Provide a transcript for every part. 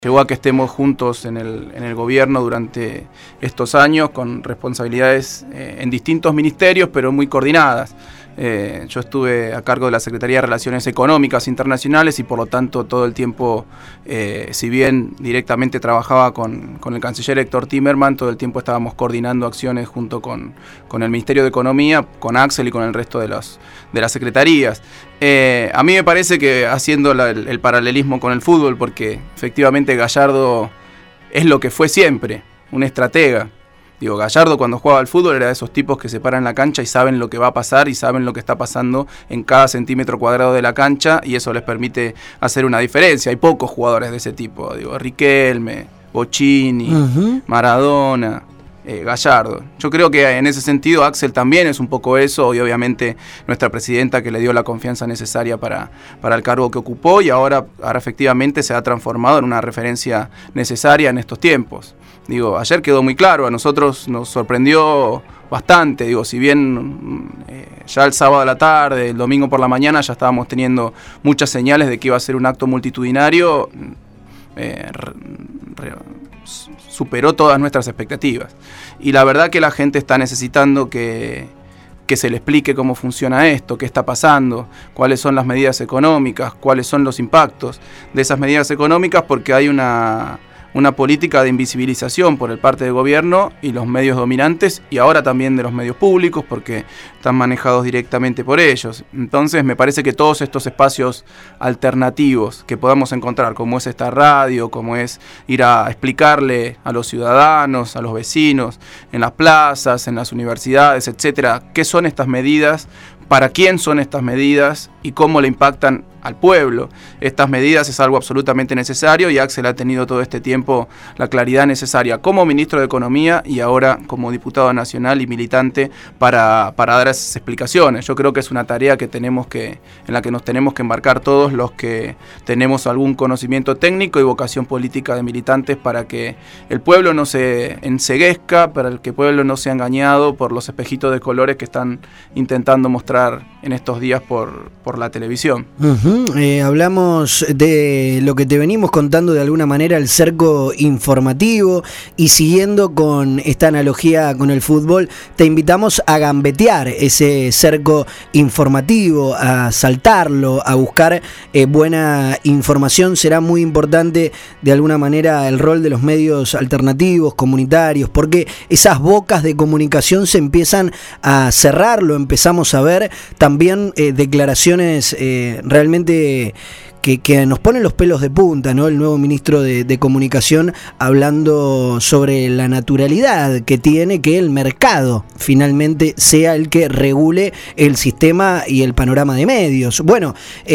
Llegó a que estemos juntos en el gobierno durante estos años con responsabilidades en distintos ministerios, pero muy coordinadas. Yo estuve a cargo de la Secretaría de Relaciones Económicas Internacionales y por lo tanto todo el tiempo, si bien directamente trabajaba con el canciller Héctor Timerman, todo el tiempo estábamos coordinando acciones junto con el Ministerio de Economía, con Axel y con el resto de las secretarías. A mí me parece que haciendo el paralelismo con el fútbol, porque efectivamente Gallardo es lo que fue siempre, un estratega. Digo, Gallardo cuando jugaba al fútbol era de esos tipos que se paran en la cancha y saben lo que va a pasar y saben lo que está pasando en cada centímetro cuadrado de la cancha y eso les permite hacer una diferencia. Hay pocos jugadores de ese tipo, digo, Riquelme, Bocini, Maradona, Gallardo. Yo creo que en ese sentido Axel también es un poco eso y obviamente nuestra presidenta que le dio la confianza necesaria para el cargo que ocupó y ahora efectivamente se ha transformado en una referencia necesaria en estos tiempos. Digo, ayer quedó muy claro, a nosotros nos sorprendió bastante, digo, si bien ya el sábado a la tarde, el domingo por la mañana ya estábamos teniendo muchas señales de que iba a ser un acto multitudinario, superó todas nuestras expectativas. Y la verdad que la gente está necesitando que se le explique cómo funciona esto, qué está pasando, cuáles son las medidas económicas, cuáles son los impactos de esas medidas económicas, porque hay una política de invisibilización por el parte del gobierno y los medios dominantes y ahora también de los medios públicos porque están manejados directamente por ellos. Entonces me parece que todos estos espacios alternativos que podamos encontrar, como es esta radio, como es ir a explicarle a los ciudadanos, a los vecinos, en las plazas, en las universidades, etcétera, qué son estas medidas, para quién son estas medidas y cómo le impactan al pueblo. Estas medidas es algo absolutamente necesario y Axel ha tenido todo este tiempo la claridad necesaria como ministro de Economía y ahora como diputado nacional y militante para dar esas explicaciones. Yo creo que es una tarea en la que nos tenemos que embarcar todos los que tenemos algún conocimiento técnico y vocación política de militantes para que el pueblo no se enceguezca, para que el pueblo no sea engañado por los espejitos de colores que están intentando mostrar en estos días por la televisión. Hablamos de lo que te venimos contando de alguna manera, el cerco informativo, y siguiendo con esta analogía con el fútbol, te invitamos a gambetear ese cerco informativo, a saltarlo, a buscar buena información. Será muy importante de alguna manera el rol de los medios alternativos, comunitarios, porque esas bocas de comunicación se empiezan a cerrar, lo empezamos a ver, también declaraciones realmente que nos ponen los pelos de punta, ¿no? El nuevo ministro de Comunicación hablando sobre la naturalidad que tiene que el mercado finalmente sea el que regule el sistema y el panorama de medios. Bueno,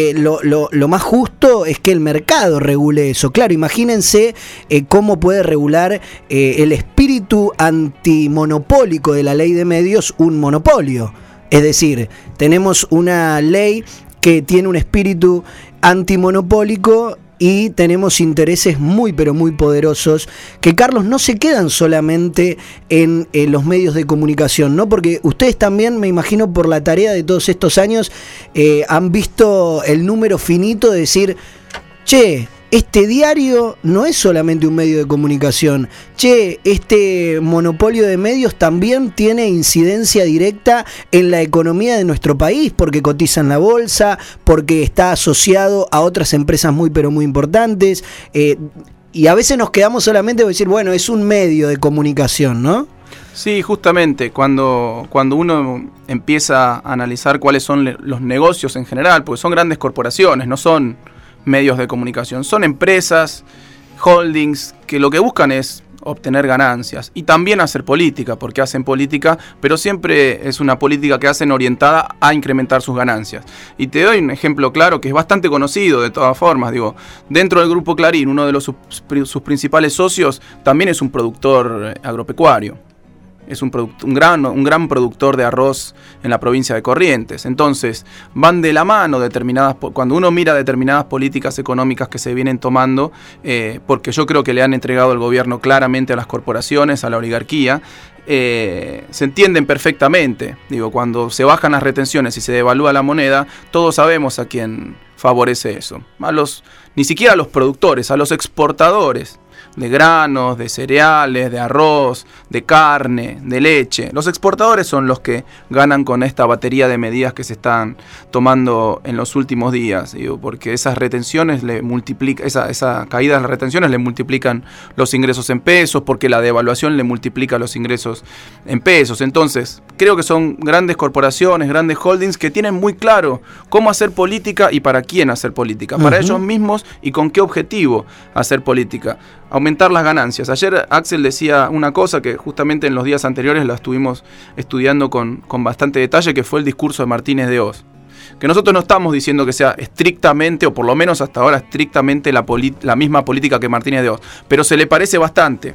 lo más justo es que el mercado regule eso. Claro, imagínense cómo puede regular el espíritu antimonopólico de la ley de medios un monopolio. Es decir, tenemos una ley que tiene un espíritu antimonopólico y tenemos intereses muy pero muy poderosos que, Carlos, no se quedan solamente en los medios de comunicación, ¿no? Porque ustedes también, me imagino, por la tarea de todos estos años, han visto el número finito de decir, che, este diario no es solamente un medio de comunicación. Che, este monopolio de medios también tiene incidencia directa en la economía de nuestro país, porque cotiza en la bolsa, porque está asociado a otras empresas muy pero muy importantes. Y a veces nos quedamos solamente con decir, bueno, es un medio de comunicación, ¿no? Sí, justamente, cuando uno empieza a analizar cuáles son los negocios en general, porque son grandes corporaciones, no son medios de comunicación, son empresas, holdings, que lo que buscan es obtener ganancias y también hacer política, porque hacen política, pero siempre es una política que hacen orientada a incrementar sus ganancias. Y te doy un ejemplo claro que es bastante conocido de todas formas, digo, dentro del Grupo Clarín, uno de sus principales socios también es un productor agropecuario. Es un gran productor de arroz en la provincia de Corrientes. Entonces, van de la mano cuando uno mira determinadas políticas económicas que se vienen tomando, porque yo creo que le han entregado el gobierno claramente a las corporaciones, a la oligarquía, se entienden perfectamente. Digo, cuando se bajan las retenciones y se devalúa la moneda, todos sabemos a quién favorece eso. Ni siquiera a los productores, a los exportadores de granos, de cereales, de arroz, de carne, de leche. Los exportadores son los que ganan con esta batería de medidas que se están tomando en los últimos días, porque esas retenciones esa caída de las retenciones le multiplican los ingresos en pesos, porque la devaluación le multiplica los ingresos en pesos. Entonces, creo que son grandes corporaciones, grandes holdings que tienen muy claro cómo hacer política y para quién hacer política, para ellos mismos y con qué objetivo hacer política. Aumentar las ganancias. Ayer Axel decía una cosa que justamente en los días anteriores la estuvimos estudiando con bastante detalle, que fue el discurso de Martínez de Oz. Que nosotros no estamos diciendo que sea estrictamente, o por lo menos hasta ahora estrictamente la misma política que Martínez de Oz, pero se le parece bastante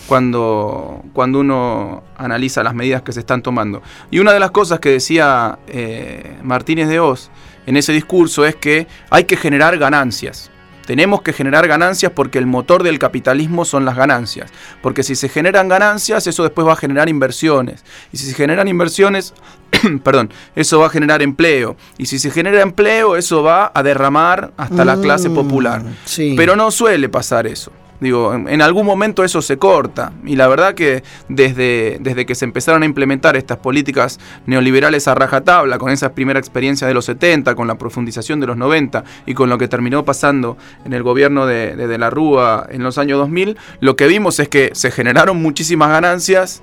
cuando uno analiza las medidas que se están tomando. Y una de las cosas que decía Martínez de Oz en ese discurso es que hay que generar ganancias. Tenemos que generar ganancias porque el motor del capitalismo son las ganancias. Porque si se generan ganancias, eso después va a generar inversiones. Y si se generan inversiones, eso va a generar empleo. Y si se genera empleo, eso va a derramar hasta la clase popular. Sí. Pero no suele pasar eso. Digo, en algún momento eso se corta, y la verdad que desde que se empezaron a implementar estas políticas neoliberales a rajatabla, con esa primera experiencia de los 70, con la profundización de los 90 y con lo que terminó pasando en el gobierno de la Rúa en los años 2000, lo que vimos es que se generaron muchísimas ganancias,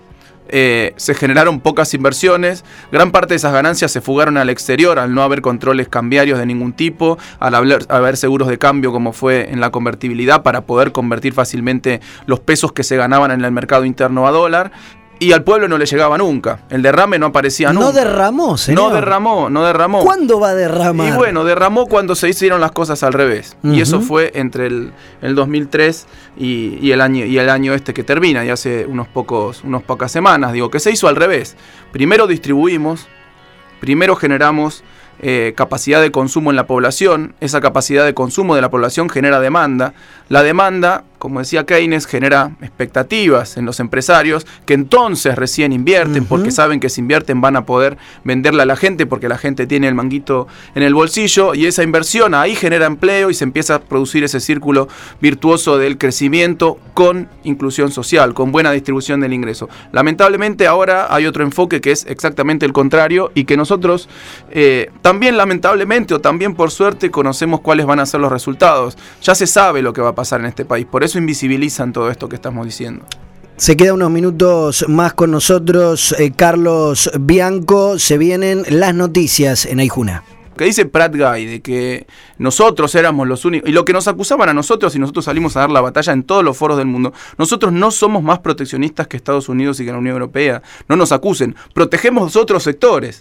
se generaron pocas inversiones, gran parte de esas ganancias se fugaron al exterior al no haber controles cambiarios de ningún tipo, al haber seguros de cambio como fue en la convertibilidad para poder convertir fácilmente los pesos que se ganaban en el mercado interno a dólar. Y al pueblo no le llegaba nunca. El derrame no aparecía nunca. ¿No derramó, señor? No derramó. ¿Cuándo va a derramar? Y bueno, derramó cuando se hicieron las cosas al revés. Y eso fue entre el 2003 y el año este que termina, y hace unas pocas semanas. Digo, que se hizo al revés. Primero distribuimos, primero generamos capacidad de consumo en la población. Esa capacidad de consumo de la población genera demanda. La demanda, como decía Keynes, genera expectativas en los empresarios, que entonces recién invierten, porque saben que si invierten van a poder venderle a la gente, porque la gente tiene el manguito en el bolsillo, y esa inversión ahí genera empleo y se empieza a producir ese círculo virtuoso del crecimiento con inclusión social, con buena distribución del ingreso. Lamentablemente ahora hay otro enfoque que es exactamente el contrario, y que nosotros también lamentablemente o también por suerte conocemos cuáles van a ser los resultados. Ya se sabe lo que va a pasar en este país, por eso invisibilizan todo esto que estamos diciendo. Se queda unos minutos más con nosotros Carlos Bianco. Se vienen las noticias en Aijuna. Que dice Pratt Guy, de que nosotros éramos los únicos, y lo que nos acusaban a nosotros, y nosotros salimos a dar la batalla en todos los foros del mundo, nosotros no somos más proteccionistas que Estados Unidos y que la Unión Europea. No nos acusen, protegemos otros sectores.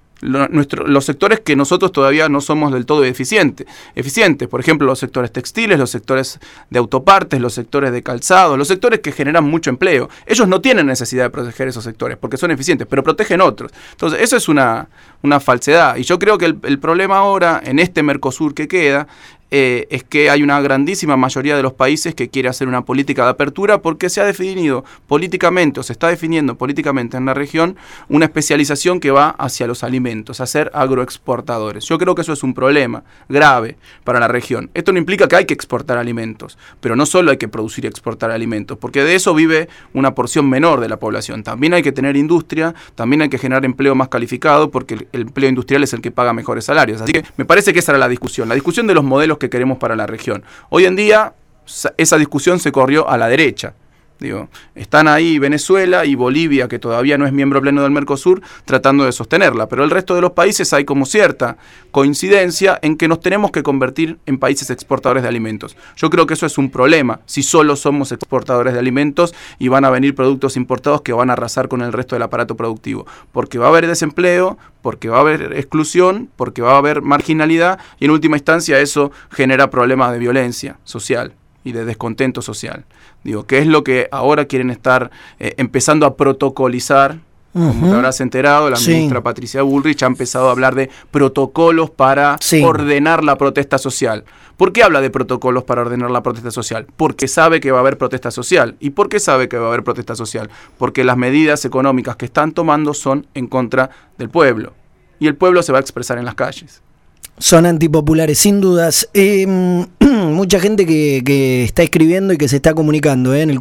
Los sectores que nosotros todavía no somos del todo eficientes. Por ejemplo, los sectores textiles, los sectores de autopartes, los sectores de calzado, los sectores que generan mucho empleo. Ellos no tienen necesidad de proteger esos sectores porque son eficientes, pero protegen otros. Entonces, eso es una falsedad. Y yo creo que el problema ahora, en este Mercosur que queda, es que hay una grandísima mayoría de los países que quiere hacer una política de apertura porque se ha definido políticamente, o se está definiendo políticamente en la región, una especialización que va hacia los alimentos, a ser agroexportadores. Yo creo que eso es un problema grave para la región. Esto no implica que hay que exportar alimentos, pero no solo hay que producir y exportar alimentos, porque de eso vive una porción menor de la población. También hay que tener industria, también hay que generar empleo más calificado, porque el empleo industrial es el que paga mejores salarios. Así que me parece que esa era la discusión de los modelos que queremos para la región. Hoy en día esa discusión se corrió a la derecha. Digo, están ahí Venezuela y Bolivia, que todavía no es miembro pleno del Mercosur, tratando de sostenerla, pero el resto de los países hay como cierta coincidencia en que nos tenemos que convertir en países exportadores de alimentos. Yo creo que eso es un problema, si solo somos exportadores de alimentos y van a venir productos importados que van a arrasar con el resto del aparato productivo, porque va a haber desempleo, porque va a haber exclusión, porque va a haber marginalidad, y en última instancia eso genera problemas de violencia social y de descontento social. Digo, ¿qué es lo que ahora quieren estar empezando a protocolizar? Como te habrás enterado, la ministra Patricia Bullrich ha empezado a hablar de protocolos para ordenar la protesta social. ¿Por qué habla de protocolos para ordenar la protesta social? Porque sabe que va a haber protesta social. ¿Y por qué sabe que va a haber protesta social? Porque las medidas económicas que están tomando son en contra del pueblo. Y el pueblo se va a expresar en las calles. Son antipopulares, sin dudas. Mucha gente que está escribiendo y que se está comunicando en el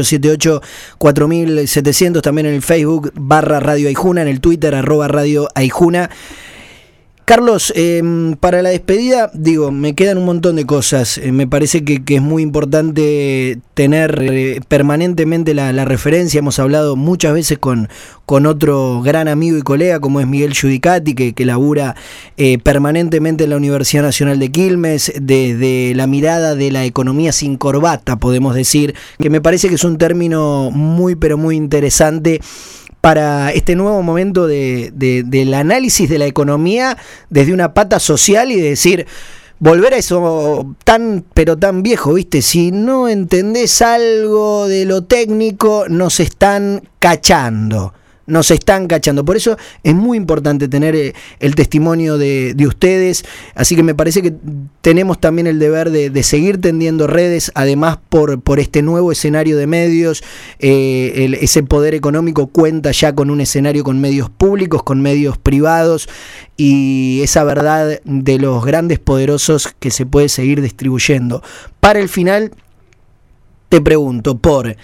4878-4700, también en el Facebook /Radio Aijuna, en el Twitter @Radio Aijuna. Carlos, para la despedida, me quedan un montón de cosas. Me parece que es muy importante tener permanentemente la referencia. Hemos hablado muchas veces con otro gran amigo y colega como es Miguel Giudicati, que labura permanentemente en la Universidad Nacional de Quilmes, desde la mirada de la economía sin corbata, podemos decir, que me parece que es un término muy, pero muy interesante para este nuevo momento del análisis de la economía desde una pata social y de decir, volver a eso pero tan viejo, ¿viste? Si no entendés algo de lo técnico, nos están cachando. Por eso es muy importante tener el testimonio de ustedes, así que me parece que tenemos también el deber de seguir tendiendo redes, además por este nuevo escenario de medios. Ese poder económico cuenta ya con un escenario con medios públicos, con medios privados, y esa verdad de los grandes poderosos que se puede seguir distribuyendo. Para el final, te pregunto por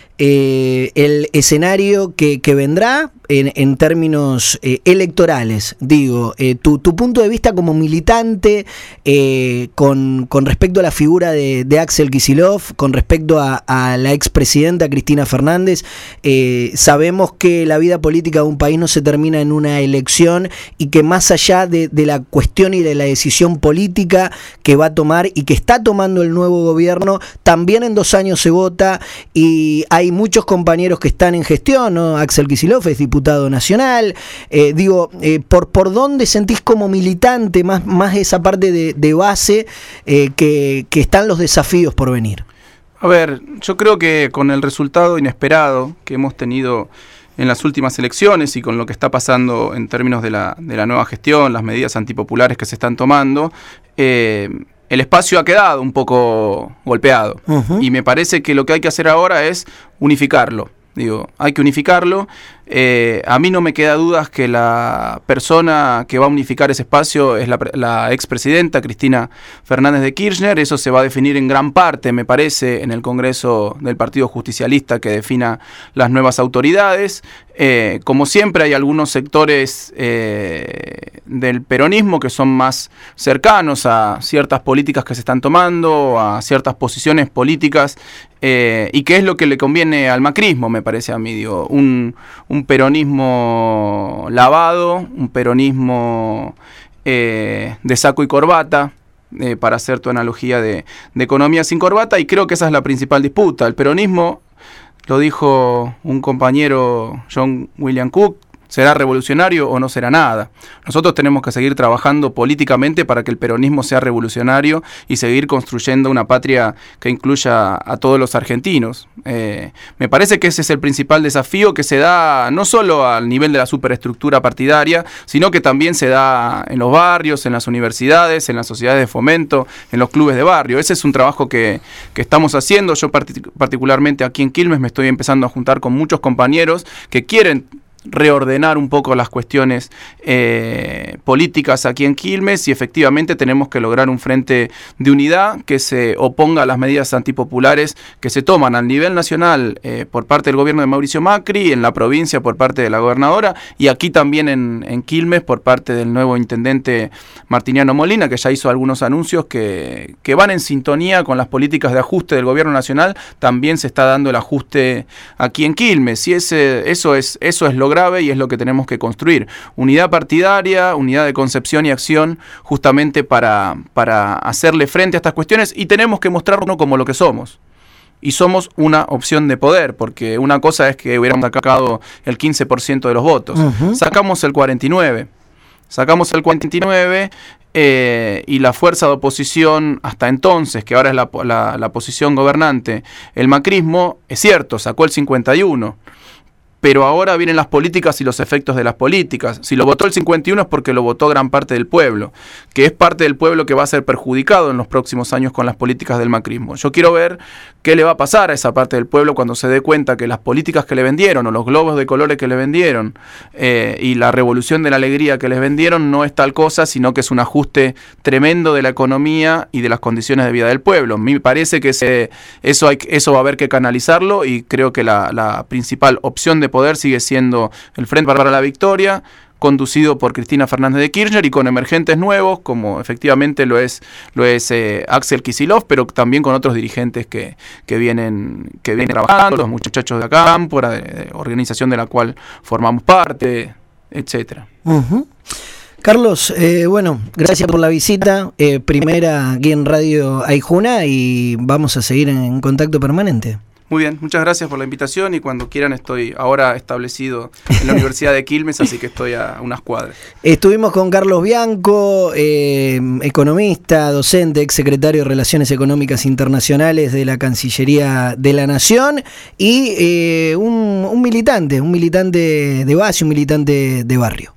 el escenario que vendrá en términos electorales, tu punto de vista como militante con respecto a la figura de Axel Kicillof, con respecto a la expresidenta Cristina Fernández. Sabemos que la vida política de un país no se termina en una elección y que más allá de la cuestión y de la decisión política que va a tomar y que está tomando el nuevo gobierno, también en 2 años se vota y hay muchos compañeros que están en gestión, ¿no? Axel Kicillof es diputado nacional. ¿Por dónde sentís como militante más esa parte de base que están los desafíos por venir? A ver, yo creo que con el resultado inesperado que hemos tenido en las últimas elecciones y con lo que está pasando en términos de la nueva gestión, las medidas antipopulares que se están tomando, el espacio ha quedado un poco golpeado. Uh-huh. Y me parece que lo que hay que hacer ahora es unificarlo. Hay que unificarlo. A mí no me queda dudas que la persona que va a unificar ese espacio es la expresidenta Cristina Fernández de Kirchner. Eso se va a definir en gran parte, me parece, en el Congreso del Partido Justicialista que defina las nuevas autoridades. Como siempre, hay algunos sectores del peronismo que son más cercanos a ciertas políticas que se están tomando, a ciertas posiciones políticas, y que es lo que le conviene al macrismo, me parece a mí. Un peronismo lavado, un peronismo de saco y corbata, para hacer tu analogía de economía sin corbata, y creo que esa es la principal disputa. El peronismo, lo dijo un compañero, John William Cook, ¿será revolucionario o no será nada? Nosotros tenemos que seguir trabajando políticamente para que el peronismo sea revolucionario y seguir construyendo una patria que incluya a todos los argentinos. Me parece que ese es el principal desafío que se da no solo al nivel de la superestructura partidaria, sino que también se da en los barrios, en las universidades, en las sociedades de fomento, en los clubes de barrio. Ese es un trabajo que estamos haciendo. Yo particularmente aquí en Quilmes me estoy empezando a juntar con muchos compañeros que quieren reordenar un poco las cuestiones políticas aquí en Quilmes, y efectivamente tenemos que lograr un frente de unidad que se oponga a las medidas antipopulares que se toman a nivel nacional por parte del gobierno de Mauricio Macri, en la provincia por parte de la gobernadora, y aquí también en Quilmes por parte del nuevo intendente Martiniano Molina, que ya hizo algunos anuncios que van en sintonía con las políticas de ajuste del gobierno nacional. También se está dando el ajuste aquí en Quilmes, y eso es lo grave y es lo que tenemos que construir. Unidad partidaria, unidad de concepción y acción, justamente para hacerle frente a estas cuestiones, y tenemos que mostrarnos como lo que somos. Y somos una opción de poder, porque una cosa es que hubiéramos sacado el 15% de los votos. Uh-huh. Sacamos el 49%. Y la fuerza de oposición hasta entonces, que ahora es la posición gobernante, el macrismo, es cierto, sacó el 51%. pero ahora vienen las políticas y los efectos de las políticas. Si lo votó el 51 es porque lo votó gran parte del pueblo, que es parte del pueblo que va a ser perjudicado en los próximos años con las políticas del macrismo. Yo quiero ver qué le va a pasar a esa parte del pueblo cuando se dé cuenta que las políticas que le vendieron, o los globos de colores que le vendieron, y la revolución de la alegría que les vendieron no es tal cosa, sino que es un ajuste tremendo de la economía y de las condiciones de vida del pueblo. Me parece que eso va a haber que canalizarlo, y creo que la principal opción de poder sigue siendo el Frente para la Victoria, conducido por Cristina Fernández de Kirchner, y con emergentes nuevos, como efectivamente lo es Axel Kicillof, pero también con otros dirigentes que vienen trabajando, los muchachos de acá, Cámpora, de organización de la cual formamos parte, etcétera. Uh-huh. Carlos, bueno, gracias por la visita, primera aquí en Radio Aijuna, y vamos a seguir en contacto permanente. Muy bien, muchas gracias por la invitación, y cuando quieran estoy ahora establecido en la Universidad de Quilmes, así que estoy a unas cuadras. Estuvimos con Carlos Bianco, economista, docente, exsecretario de Relaciones Económicas Internacionales de la Cancillería de la Nación, y un militante de base, un militante de barrio.